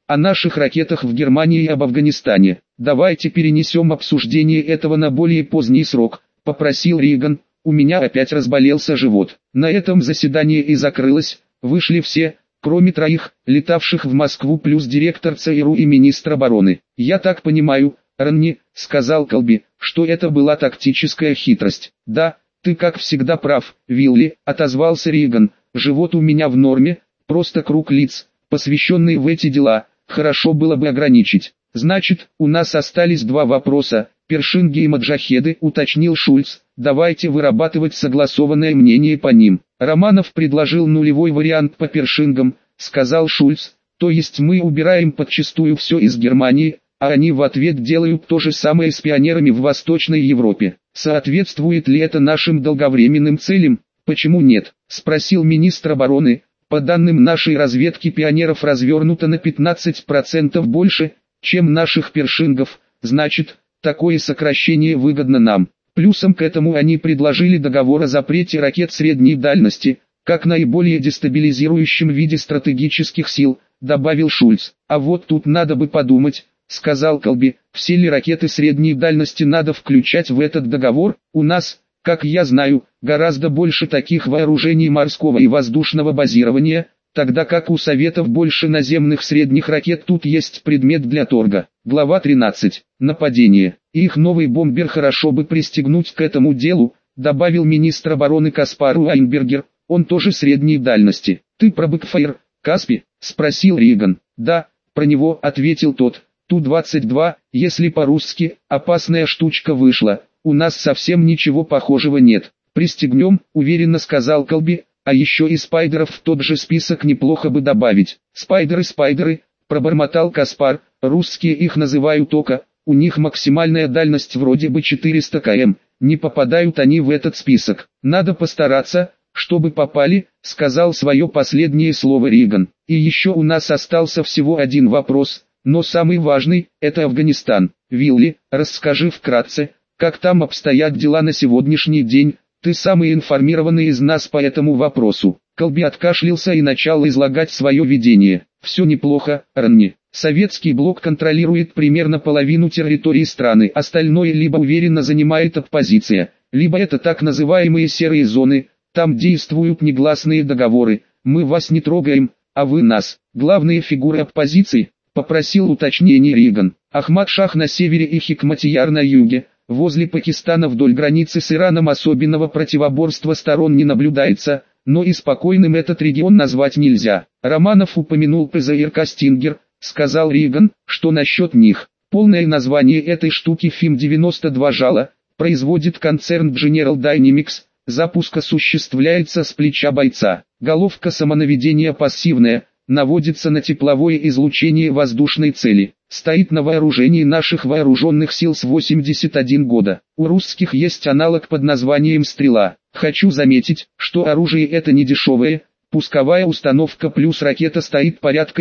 Speaker 1: о наших ракетах в Германии и об Афганистане. Давайте перенесем обсуждение этого на более поздний срок, попросил Риган. У меня опять разболелся живот. На этом заседание и закрылось, вышли все, кроме троих, летавших в Москву плюс директор ЦРУ и министр обороны. «Я так понимаю, Ронни», — сказал Колби, — «что это была тактическая хитрость». «Да, ты как всегда прав, Вилли», — отозвался Риган. «Живот у меня в норме, просто круг лиц, посвященный в эти дела, хорошо было бы ограничить». «Значит, у нас остались два вопроса, першинги и маджахеды», — уточнил Шульц. «Давайте вырабатывать согласованное мнение по ним». «Романов предложил нулевой вариант по першингам», — сказал Шульц. «То есть мы убираем подчистую все из Германии, а они в ответ делают то же самое с пионерами в Восточной Европе. Соответствует ли это нашим долговременным целям?» «Почему нет?» — спросил министр обороны. «По данным нашей разведки, пионеров развернуто на 15% больше, чем наших першингов, значит, такое сокращение выгодно нам. Плюсом к этому они предложили договор о запрете ракет средней дальности, как наиболее дестабилизирующем виде стратегических сил», — добавил Шульц. «А вот тут надо бы подумать», — сказал Колби, — «все ли ракеты средней дальности надо включать в этот договор? У нас, как я знаю, гораздо больше таких вооружений морского и воздушного базирования, тогда как у Советов больше наземных средних ракет. Тут есть предмет для торга». Глава 13. Нападение. «Их новый бомбер хорошо бы пристегнуть к этому делу», — добавил министр обороны Каспар Уайнбергер. «Он тоже средней дальности». «Ты про Бэкфайр, Каспи?» — спросил Риган. «Да, про него», — ответил тот. Ту-22, если по-русски, опасная штучка вышла. У нас совсем ничего похожего нет. «Пристегнем», — уверенно сказал Колби. «А еще и спайдеров в тот же список неплохо бы добавить». «Спайдеры», — пробормотал Каспар, — «русские их называют ОКА, у них максимальная дальность вроде бы 400 км, не попадают они в этот список. Надо постараться, чтобы попали», — сказал свое последнее слово Риган. «И еще у нас остался всего один вопрос, но самый важный — это Афганистан. Вилли, расскажи вкратце, как там обстоят дела на сегодняшний день, ты самый информированный из нас по этому вопросу». Колби откашлялся и начал излагать свое видение. «Все неплохо, Ронни. Советский блок контролирует примерно половину территории страны, остальное либо уверенно занимает оппозиция, либо это так называемые серые зоны, там действуют негласные договоры, мы вас не трогаем, а вы нас». «Главные фигуры оппозиции?» — попросил уточнение Риган. «Ахмад-Шах на севере и Хикматияр на юге. Возле Пакистана вдоль границы с Ираном особенного противоборства сторон не наблюдается, но и спокойным этот регион назвать нельзя». Романов упомянул ПЗРК «Стингер», — сказал Риган. «Что насчет них?» «Полное название этой штуки ФИМ-92 «Жало», производит концерн General Dynamics, запуск осуществляется с плеча бойца. Головка самонаведения пассивная, наводится на тепловое излучение воздушной цели. Стоит на вооружении наших вооруженных сил с 81 года. У русских есть аналог под названием «Стрела». Хочу заметить, что оружие это не дешевое, пусковая установка плюс ракета стоит порядка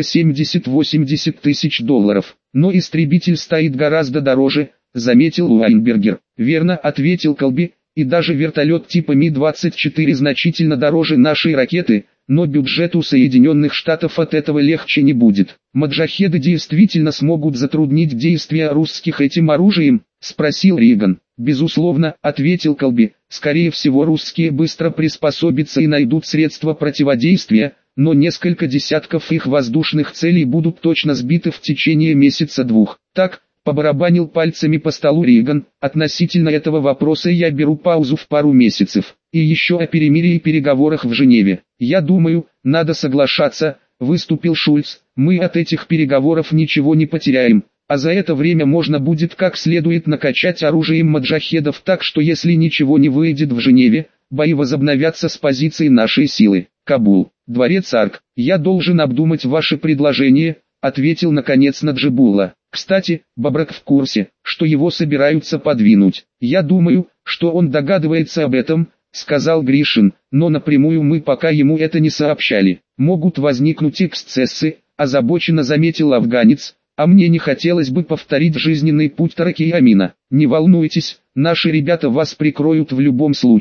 Speaker 1: 70-80 тысяч долларов. Но истребитель стоит гораздо дороже, заметил Уайнбергер. «Верно», — ответил Колби, — «и даже вертолет типа Ми-24 значительно дороже нашей ракеты, но бюджет у Соединенных Штатов от этого легче не будет». «Маджахеды действительно смогут затруднить действия русских этим оружием?» — спросил Риган. «Безусловно», — ответил Колби, — «скорее всего русские быстро приспособятся и найдут средства противодействия, но несколько десятков их воздушных целей будут точно сбиты в течение месяца-двух». «Так», — побарабанил пальцами по столу Риган, — «относительно этого вопроса я беру паузу в пару месяцев. И еще о перемирии и переговорах в Женеве. Я думаю, надо соглашаться», — выступил Шульц. «Мы от этих переговоров ничего не потеряем, а за это время можно будет как следует накачать оружием маджахедов так, что если ничего не выйдет в Женеве, бои возобновятся с позиции нашей силы». «Кабул, дворец Арк, я должен обдумать ваше предложение», — ответил наконец Наджибулла. «Кстати, Бабрак в курсе, что его собираются подвинуть. Я думаю, что он догадывается об этом», — сказал Гришин, — «но напрямую мы пока ему это не сообщали. Могут возникнуть эксцессы», — озабоченно заметил афганец, — «а мне не хотелось бы повторить жизненный путь Тараки и Амина». «Не волнуйтесь, наши ребята вас прикроют в любом случае»,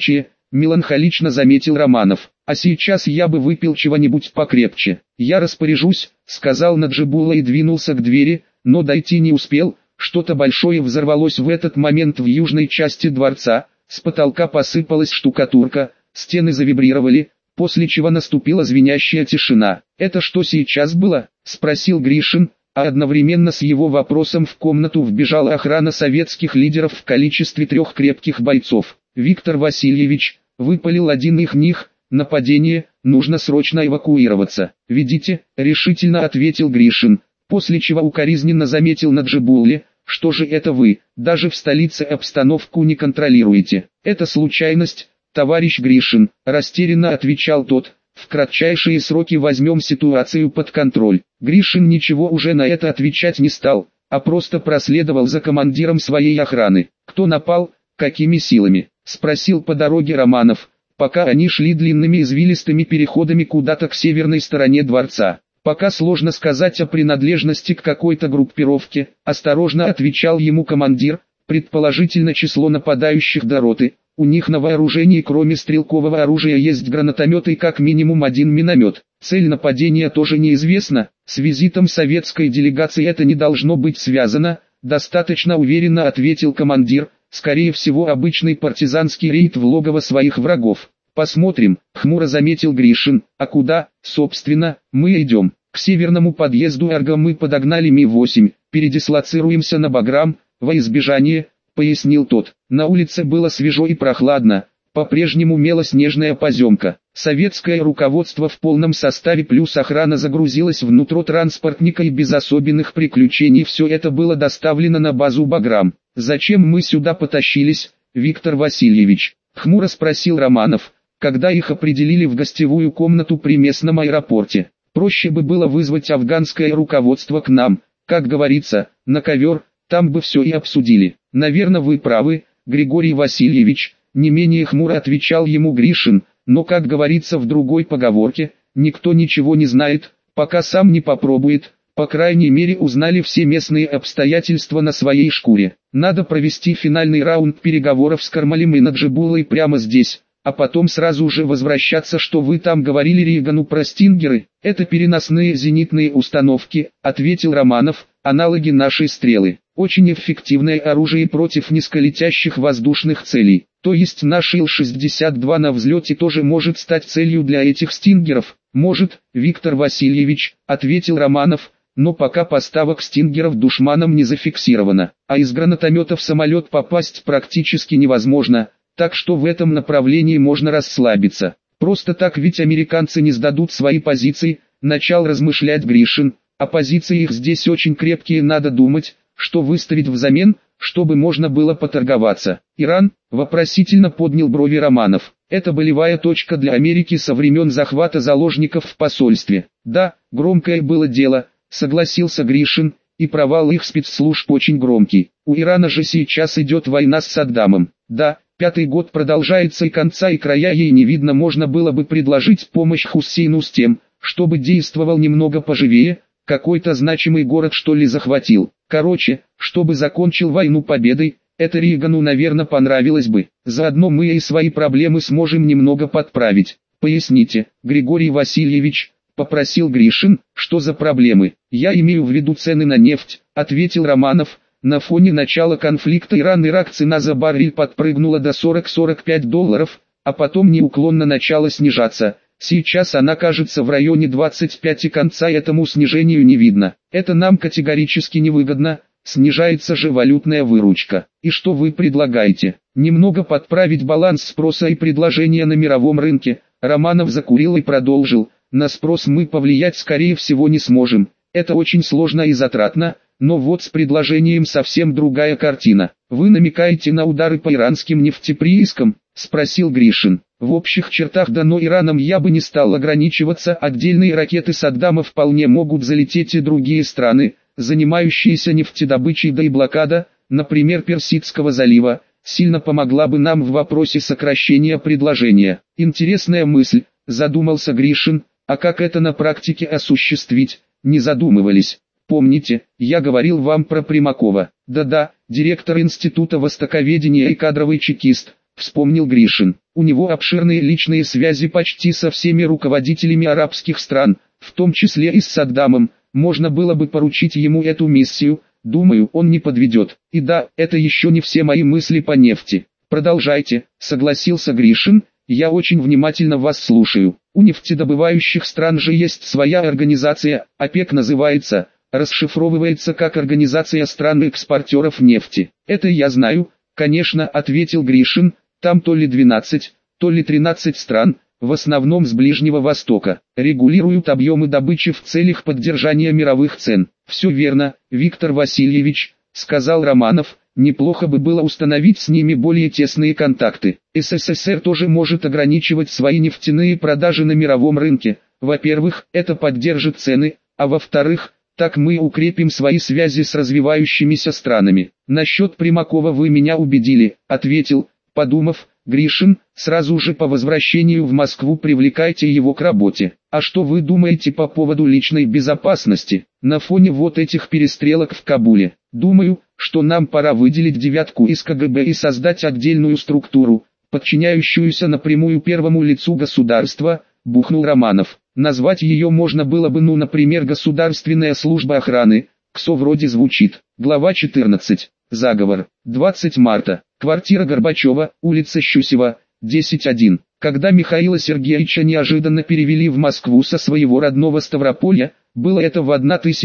Speaker 1: меланхолично заметил Романов. А сейчас я бы выпил чего-нибудь покрепче. Я распоряжусь, сказал Наджибулла и двинулся к двери, но дойти не успел. Что-то большое взорвалось в этот момент в южной части дворца, с потолка посыпалась штукатурка, стены завибрировали, после чего наступила звенящая тишина. «Это что сейчас было?» – спросил Гришин, а одновременно с его вопросом в комнату вбежала охрана советских лидеров в количестве 3 крепких бойцов. «Виктор Васильевич», – выпалил один из них, – «нападение, нужно срочно эвакуироваться». «Ведите», – решительно ответил Гришин, после чего укоризненно заметил Наджибулле: «Что же это вы, даже в столице обстановку не контролируете?» «Это случайность, товарищ Гришин», – растерянно отвечал тот. «В кратчайшие сроки возьмем ситуацию под контроль». Гришин ничего уже на это отвечать не стал, а просто проследовал за командиром своей охраны. «Кто напал, какими силами?» – спросил по дороге Романов, пока они шли длинными извилистыми переходами куда-то к северной стороне дворца. «Пока сложно сказать о принадлежности к какой-то группировке», – осторожно отвечал ему командир, «предположительно число нападающих до роты. У них на вооружении кроме стрелкового оружия есть гранатомет и как минимум 1 миномет. Цель нападения тоже неизвестна, с визитом советской делегации это не должно быть связано», – достаточно уверенно ответил командир. «Скорее всего обычный партизанский рейд в логово своих врагов». «Посмотрим», — хмуро заметил Гришин. «А куда, собственно, мы идем?» «К северному подъезду Эрго мы подогнали Ми-8, передислоцируемся на Баграм, во избежание», — пояснил тот. На улице было свежо и прохладно, по-прежнему мела снежная поземка. Советское руководство в полном составе плюс охрана загрузилась внутрь транспортника и без особенных приключений все это было доставлено на базу Баграм. «Зачем мы сюда потащились, Виктор Васильевич?» — хмуро спросил Романов, когда их определили в гостевую комнату при местном аэропорте. «Проще бы было вызвать афганское руководство к нам, как говорится, на ковер, там бы все и обсудили». «Наверное, вы правы, Григорий Васильевич», — не менее хмуро отвечал ему Гришин, «но, как говорится в другой поговорке, никто ничего не знает, пока сам не попробует». По крайней мере узнали все местные обстоятельства на своей шкуре. Надо провести финальный раунд переговоров с Кармалем и Наджибуллой прямо здесь, а потом сразу же возвращаться. «Что вы там говорили Рейгану про стингеры?» «Это переносные зенитные установки», — ответил Романов, «аналоги нашей стрелы. Очень эффективное оружие против низколетящих воздушных целей. То есть наш Ил-62 на взлете тоже может стать целью для этих стингеров?» «Может, Виктор Васильевич», — ответил Романов, «но пока поставок стингеров душманом не зафиксировано, а из гранатомета в самолет попасть практически невозможно, так что в этом направлении можно расслабиться. Просто так ведь американцы не сдадут свои позиции», — начал размышлять Гришин, «а позиции их здесь очень крепкие, надо думать, что выставить взамен, чтобы можно было поторговаться». «Иран?» — вопросительно поднял брови Романов. «Это болевая точка для Америки со времен захвата заложников в посольстве». «Да, громкое было дело», — согласился Гришин, «и провал их спецслужб очень громкий. У Ирана же сейчас идет война с Саддамом. Да, 5-й год продолжается и конца и края ей не видно. Можно было бы предложить помощь Хуссейну с тем, чтобы действовал немного поживее, какой-то значимый город что ли захватил. Короче, чтобы закончил войну победой, это Рейгану, наверное, понравилось бы. Заодно мы и свои проблемы сможем немного подправить». «Поясните, Григорий Васильевич», — попросил Гришин. «Что за проблемы?» «Я имею в виду цены на нефть», — ответил Романов. «На фоне начала конфликта Иран-Ирак цена за баррель подпрыгнула до $40-45, а потом неуклонно начала снижаться. Сейчас она кажется в районе 25 и конца этому снижению не видно. Это нам категорически невыгодно, снижается же валютная выручка. И что вы предлагаете? Немного подправить баланс спроса и предложения на мировом рынке». Романов закурил и продолжил. «На спрос мы повлиять скорее всего не сможем. Это очень сложно и затратно, но вот с предложением совсем другая картина». «Вы намекаете на удары по иранским нефтеприискам?» — спросил Гришин. «В общих чертах да, но Ираном я бы не стал ограничиваться. Отдельные ракеты Саддама вполне могут залететь и другие страны, занимающиеся нефтедобычей, да и блокада, например, Персидского залива, сильно помогла бы нам в вопросе сокращения предложения». «Интересная мысль», — задумался Гришин. «А как это на практике осуществить, не задумывались? Помните, я говорил вам про Примакова?» «Да-да, директор Института востоковедения и кадровый чекист», — вспомнил Гришин. У него обширные личные связи почти со всеми руководителями арабских стран, в том числе и с Саддамом. Можно было бы поручить ему эту миссию, думаю, он не подведет. И да, это еще не все мои мысли по нефти. Продолжайте, согласился Гришин, я очень внимательно вас слушаю. У нефтедобывающих стран же есть своя организация, ОПЕК называется, расшифровывается как Организация стран-экспортеров нефти. Это я знаю, конечно, ответил Гришин, там то ли 12, то ли 13 стран, в основном с Ближнего Востока, регулируют объемы добычи в целях поддержания мировых цен. Все верно, Виктор Васильевич, сказал Романов, неплохо бы было установить с ними более тесные контакты. СССР тоже может ограничивать свои нефтяные продажи на мировом рынке. Во-первых, это поддержит цены, а во-вторых, так мы укрепим свои связи с развивающимися странами. Насчет Примакова вы меня убедили, ответил, подумав, Гришин, сразу же по возвращению в Москву привлекайте его к работе. А что вы думаете по поводу личной безопасности? На фоне вот этих перестрелок в Кабуле, думаю, что нам пора выделить девятку из КГБ и создать отдельную структуру, подчиняющуюся напрямую первому лицу государства, бухнул Романов. Назвать ее можно было бы, например, Государственная служба охраны, КСО вроде звучит. Глава 14. Заговор. 20 марта. Квартира Горбачева, улица Щусева, 10-1. Когда Михаила Сергеевича неожиданно перевели в Москву со своего родного Ставрополья, было это в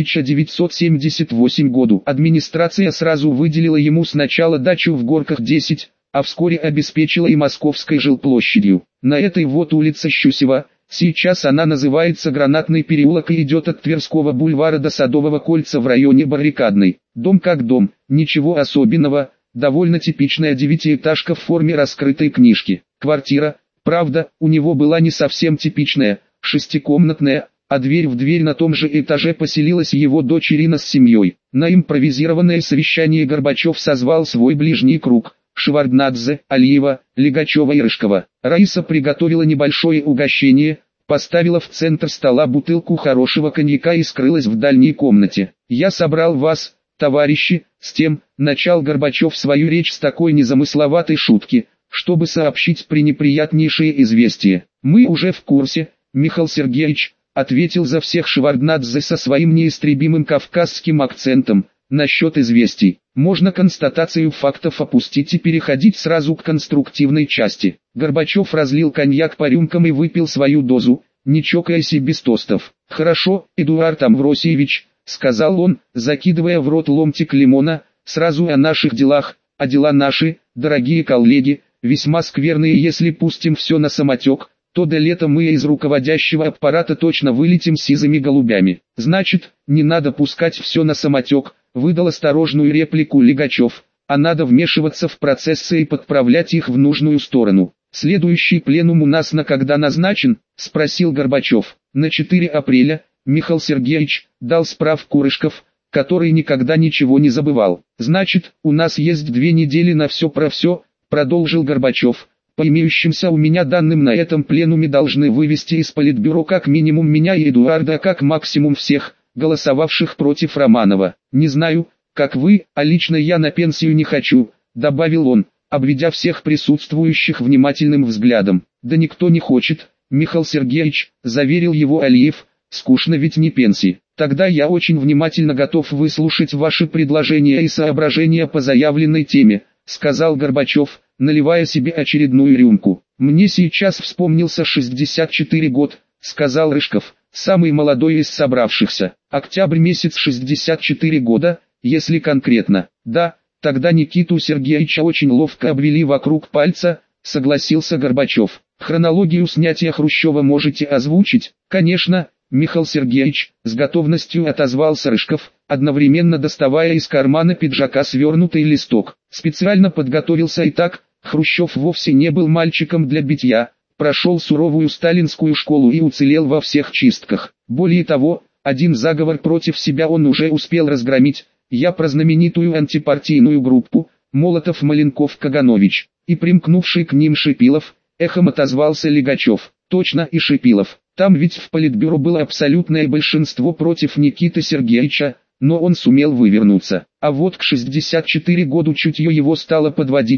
Speaker 1: 1978 году. Администрация сразу выделила ему сначала дачу в Горках 10, а вскоре обеспечила и Московской жилплощадью. На этой вот улице Щусева, сейчас она называется Гранатный переулок и идет от Тверского бульвара до Садового кольца в районе Баррикадной. Дом как дом, ничего особенного, довольно типичная девятиэтажка в форме раскрытой книжки. Квартира, правда, у него была не совсем типичная, шестикомнатная, а дверь в дверь на том же этаже поселилась его дочь Ирина с семьей. На импровизированное совещание Горбачев созвал свой ближний круг. Шеварднадзе, Алиева, Лигачева и Рыжкова. Раиса приготовила небольшое угощение, поставила в центр стола бутылку хорошего коньяка и скрылась в дальней комнате. «Я собрал вас, товарищи, с тем», — начал Горбачев свою речь с такой незамысловатой шутки, чтобы сообщить пренеприятнейшее известие. «Мы уже в курсе, Михаил Сергеевич», — ответил за всех Шеварднадзе со своим неистребимым кавказским акцентом. Насчет известий, можно констатацию фактов опустить и переходить сразу к конструктивной части. Горбачев разлил коньяк по рюмкам и выпил свою дозу, не чокаясь и без тостов. «Хорошо, Эдуард Амвросиевич», — сказал он, закидывая в рот ломтик лимона, — «сразу о наших делах, а дела наши, дорогие коллеги, весьма скверные. Если пустим все на самотек, то до лета мы из руководящего аппарата точно вылетим сизыми голубями». «Значит, не надо пускать все на самотек», — выдал осторожную реплику Лигачев, «а надо вмешиваться в процессы и подправлять их в нужную сторону». «Следующий пленум у нас на когда назначен?» — спросил Горбачев. «На 4 апреля, Михаил Сергеевич», — дал справку Рыжков, который никогда ничего не забывал. «Значит, у нас есть 2 недели на все про все», — продолжил Горбачев. «По имеющимся у меня данным, на этом пленуме должны вывести из Политбюро как минимум меня и Эдуарда, а как максимум всех, голосовавших против Романова. Не знаю, как вы, а лично я на пенсию не хочу», — добавил он, обведя всех присутствующих внимательным взглядом. «Да никто не хочет, Михаил Сергеевич», — заверил его Алиев, — «скучно ведь не пенсии». «Тогда я очень внимательно готов выслушать ваши предложения и соображения по заявленной теме», — сказал Горбачев, наливая себе очередную рюмку. «Мне сейчас вспомнился 64 год», — сказал Рыжков, самый молодой из собравшихся. «Октябрь месяц 64 года, если конкретно». «Да, тогда Никиту Сергеевича очень ловко обвели вокруг пальца», — согласился Горбачев. «Хронологию снятия Хрущева можете озвучить?» «Конечно, Михаил Сергеевич», — с готовностью отозвался Рыжков, одновременно доставая из кармана пиджака свернутый листок. «Специально подготовился. И так, Хрущев вовсе не был мальчиком для битья, прошел суровую сталинскую школу и уцелел во всех чистках. Более того, один заговор против себя он уже успел разгромить. Я про знаменитую антипартийную группу Молотов-Маленков-Каганович и примкнувший к ним Шипилов», — эхом отозвался Лигачев. «Точно, и Шипилов. Там ведь в Политбюро было абсолютное большинство против Никиты Сергеевича, но он сумел вывернуться. А вот к 64 году чутье его стало подводить», —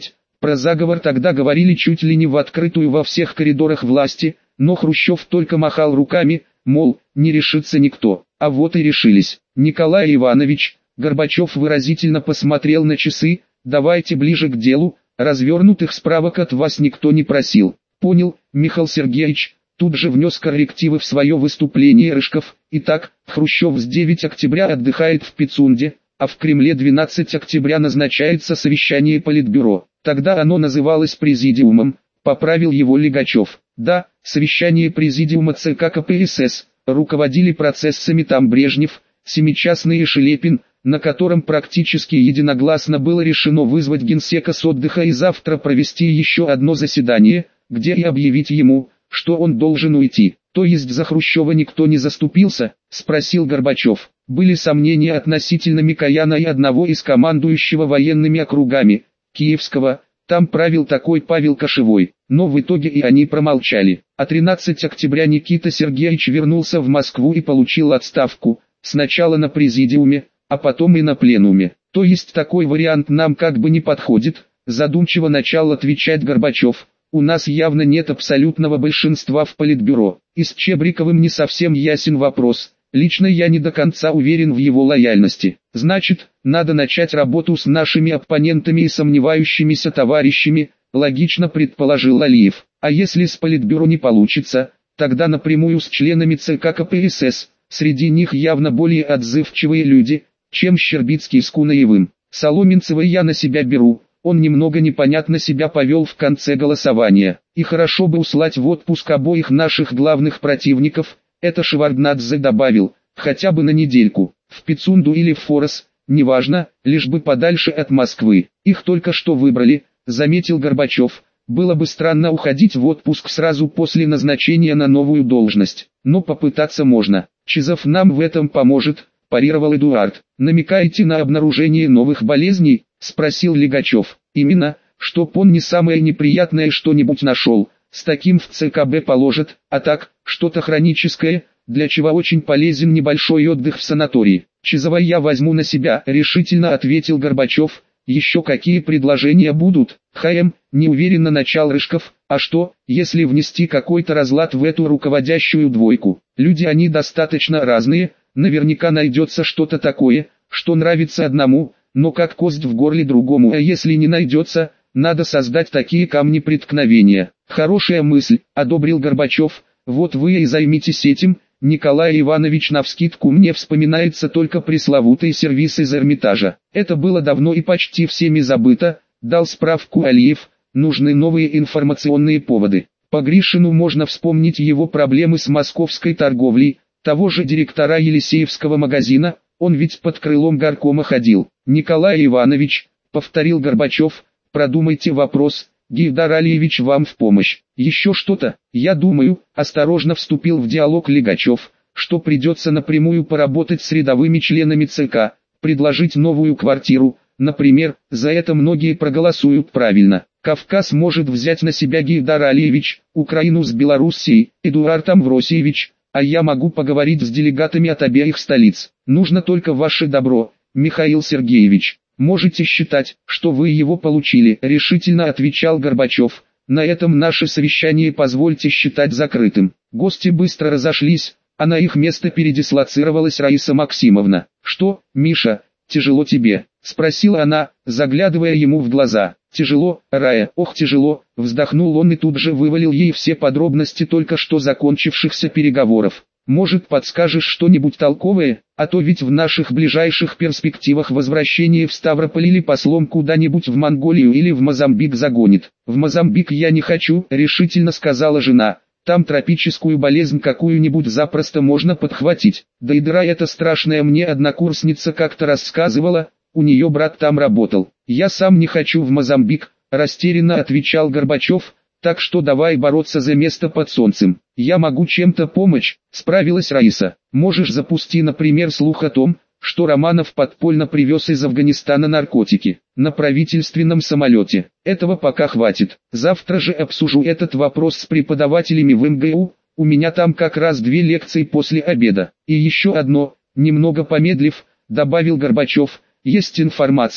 Speaker 1: Про заговор тогда говорили чуть ли не в открытую во всех коридорах власти, но Хрущев только махал руками, мол, не решится никто. А вот и решились. Николай Иванович, Горбачев выразительно посмотрел на часы, давайте ближе к делу, развернутых справок от вас никто не просил. Понял, Михаил Сергеевич, тут же внес коррективы в свое выступление Рыжков. Итак, Хрущев с 9 октября отдыхает в Пицунде, а в Кремле 12 октября назначается совещание Политбюро. Тогда оно называлось Президиумом, поправил его Лигачев. Да, совещание Президиума ЦК КПСС, руководили процессами там Брежнев, Семичастный и Шелепин, на котором практически единогласно было решено вызвать генсека с отдыха и завтра провести еще одно заседание, где и объявить ему, что он должен уйти. То есть за Хрущева никто не заступился, спросил Горбачев. Были сомнения относительно Микояна и одного из командующего военными округами, Киевского, там правил такой Павел Кошевой, но в итоге и они промолчали. А 13 октября Никита Сергеевич вернулся в Москву и получил отставку, сначала на президиуме, а потом и на пленуме. То есть такой вариант нам как бы не подходит, задумчиво начал отвечать Горбачев. У нас явно нет абсолютного большинства в Политбюро. И с Чебриковым не совсем ясен вопрос. Лично я не до конца уверен в его лояльности. Значит, надо начать работу с нашими оппонентами и сомневающимися товарищами, логично предположил Алиев. А если с Политбюро не получится, тогда напрямую с членами ЦК КПСС. Среди них явно более отзывчивые люди, чем Щербицкий с Кунаевым. Соломенцева я на себя беру. Он немного непонятно себя повел в конце голосования. И хорошо бы услать в отпуск обоих наших главных противников, это Шеварднадзе добавил, хотя бы на недельку, в Пицунду или в Форос, неважно, лишь бы подальше от Москвы. Их только что выбрали, заметил Горбачев. Было бы странно уходить в отпуск сразу после назначения на новую должность, но попытаться можно. Чизов нам в этом поможет, парировал Эдуард. Намекаете на обнаружение новых болезней? Спросил Лигачев. Именно, чтоб он не самое неприятное что-нибудь нашел, с таким в ЦКБ положат, а так, что-то хроническое, для чего очень полезен небольшой отдых в санатории. Чизова я возьму на себя, решительно ответил Горбачев. Еще какие предложения будут? Неуверенно начал Рыжков. А что, если внести какой-то разлад в эту руководящую двойку? Люди они достаточно разные, наверняка найдется что-то такое, что нравится одному, но как кость в горле другому. А если не найдется, надо создать такие камни преткновения. Хорошая мысль, одобрил Горбачев. Вот вы и займитесь этим. Николай Иванович, навскидку мне вспоминается только пресловутый сервис из Эрмитажа. Это было давно и почти всеми забыто, дал справку Алиев, нужны новые информационные поводы. По Гришину можно вспомнить его проблемы с московской торговлей, того же директора Елисеевского магазина, он ведь под крылом горкома ходил. Николай Иванович, повторил Горбачев, продумайте вопрос, Гейдар Алиевич вам в помощь. Еще что-то, я думаю, осторожно вступил в диалог Лигачев, что придется напрямую поработать с рядовыми членами ЦК, предложить новую квартиру, например, за это многие проголосуют правильно. Кавказ может взять на себя Гейдар Алиевич, Украину с Белоруссией, Эдуард Амвросиевич, а я могу поговорить с делегатами от обеих столиц. Нужно только ваше добро, Михаил Сергеевич. Можете считать, что вы его получили, решительно отвечал Горбачев. На этом наше совещание позвольте считать закрытым. Гости быстро разошлись, а на их место передислоцировалась Раиса Максимовна. Что, Миша, тяжело тебе? Спросила она, заглядывая ему в глаза. Тяжело, Рая, ох тяжело, вздохнул он и тут же вывалил ей все подробности только что закончившихся переговоров. Может, подскажешь что-нибудь толковое, а то ведь в наших ближайших перспективах возвращение в Ставрополь или послом куда-нибудь в Монголию или в Мозамбик загонит. В Мозамбик я не хочу, решительно сказала жена. Там тропическую болезнь какую-нибудь запросто можно подхватить. Да и дыра эта страшная, мне однокурсница как-то рассказывала, у нее брат там работал. Я сам не хочу в Мозамбик, растерянно отвечал Горбачев. Так что давай бороться за место под солнцем. Я могу чем-то помочь, справилась Раиса. Можешь запусти, например, слух о том, что Романов подпольно привез из Афганистана наркотики. На правительственном самолете. Этого пока хватит. Завтра же обсужу этот вопрос с преподавателями в МГУ. У меня там как раз 2 лекции после обеда. И еще одно, немного помедлив, добавил Горбачев. Есть информация,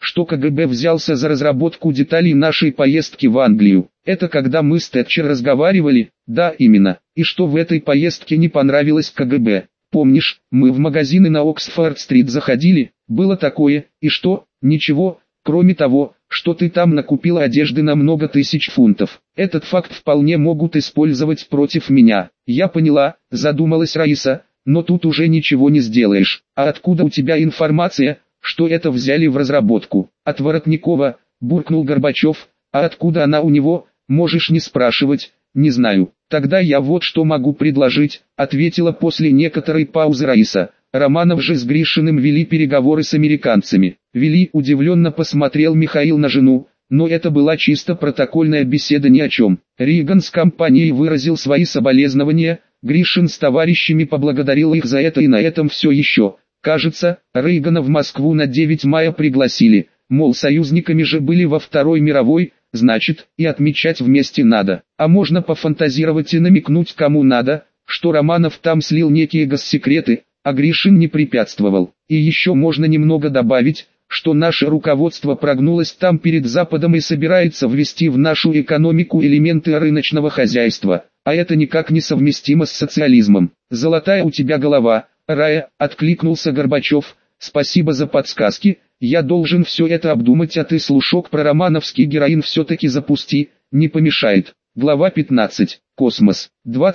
Speaker 1: что КГБ взялся за разработку деталей нашей поездки в Англию. Это когда мы с Тэтчер разговаривали? Да, именно. И что в этой поездке не понравилось КГБ? Помнишь, мы в магазины на Оксфорд-стрит заходили? Было такое, и что? Ничего, кроме того, что ты там накупила одежды на много тысяч фунтов. Этот факт вполне могут использовать против меня. Я поняла, задумалась Раиса, но тут уже ничего не сделаешь. А откуда у тебя информация, что это взяли в разработку? От Воротникова, буркнул Горбачев. А откуда она у него, можешь не спрашивать, не знаю. Тогда я вот что могу предложить, ответила после некоторой паузы Раиса. Романов же с Гришиным вели переговоры с американцами. Вели, удивленно посмотрел Михаил на жену, но это была чисто протокольная беседа ни о чем. Рейган с компанией выразил свои соболезнования, Гришин с товарищами поблагодарил их за это, и на этом все еще. Кажется, Рейгана в Москву на 9 мая пригласили, мол, союзниками же были во Второй мировой, значит, и отмечать вместе надо. А можно пофантазировать и намекнуть кому надо, что Романов там слил некие госсекреты, а Гришин не препятствовал. И еще можно немного добавить, что наше руководство прогнулось там перед Западом и собирается ввести в нашу экономику элементы рыночного хозяйства, а это никак не совместимо с социализмом. «Золотая у тебя голова, Рая», — откликнулся Горбачев, — «спасибо за подсказки, я должен все это обдумать, а ты слушок про романовский героин все-таки запусти, не помешает». Глава 15. Космос.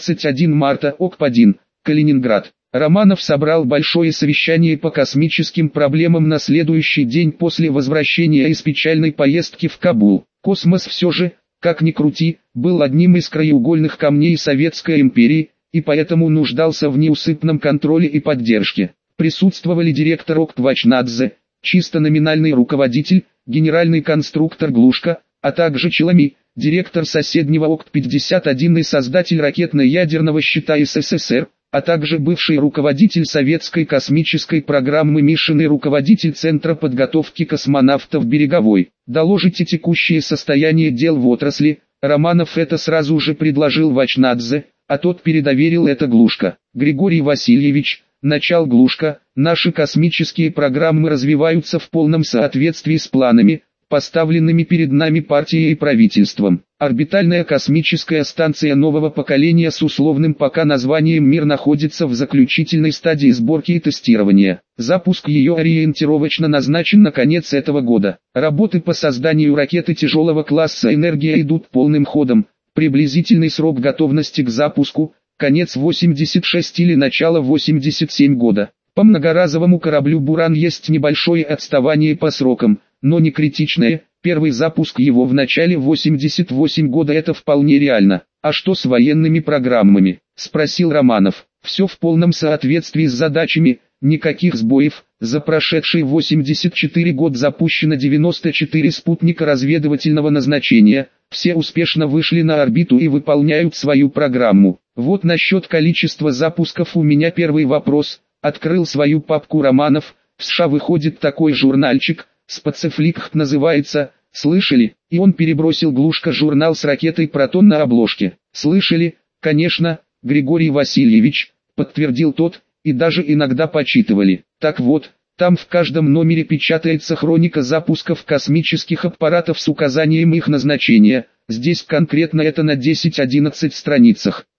Speaker 1: 21 марта, ОКП-1, Калининград. Романов собрал большое совещание по космическим проблемам на следующий день после возвращения из печальной поездки в Кабул. Космос все же, как ни крути, был одним из краеугольных камней Советской империи, и поэтому нуждался в неусыпном контроле и поддержке. Присутствовали директор ОКП Вачнадзе, чисто номинальный руководитель, генеральный конструктор Глушко, а также Челами, директор соседнего ОКП-51 и создатель ракетно-ядерного щита СССР, а также бывший руководитель советской космической программы Мишин и руководитель Центра подготовки космонавтов Береговой. Доложите текущее состояние дел в отрасли. Романов это сразу же предложил Вачнадзе, а тот передоверил это Глушко. Григорий Васильевич, начал Глушко, наши космические программы развиваются в полном соответствии с планами, поставленными перед нами партией и правительством. Орбитальная космическая станция нового поколения с условным пока названием «Мир» находится в заключительной стадии сборки и тестирования. Запуск ее ориентировочно назначен на конец этого года. Работы по созданию ракеты тяжелого класса «Энергия» идут полным ходом. Приблизительный срок готовности к запуску – конец 86 или начало 87 года. По многоразовому кораблю «Буран» есть небольшое отставание по срокам, но не критичное. Первый запуск его в начале 88 года — это вполне реально. А что с военными программами? Спросил Романов. Все в полном соответствии с задачами, никаких сбоев. За прошедший 84 год запущено 94 спутника разведывательного назначения. Все успешно вышли на орбиту и выполняют свою программу. Вот насчет количества запусков у меня первый вопрос. Открыл свою папку Романов. В США выходит такой журнальчик, «Спацифликх» называется, слышали? И он перебросил Глушко журнал с ракетой «Протон» на обложке. Слышали? Конечно, Григорий Васильевич, подтвердил тот, и даже иногда почитывали. Так вот, там в каждом номере печатается хроника запусков космических аппаратов с указанием их назначения. Здесь конкретно это на 10-11 страницах.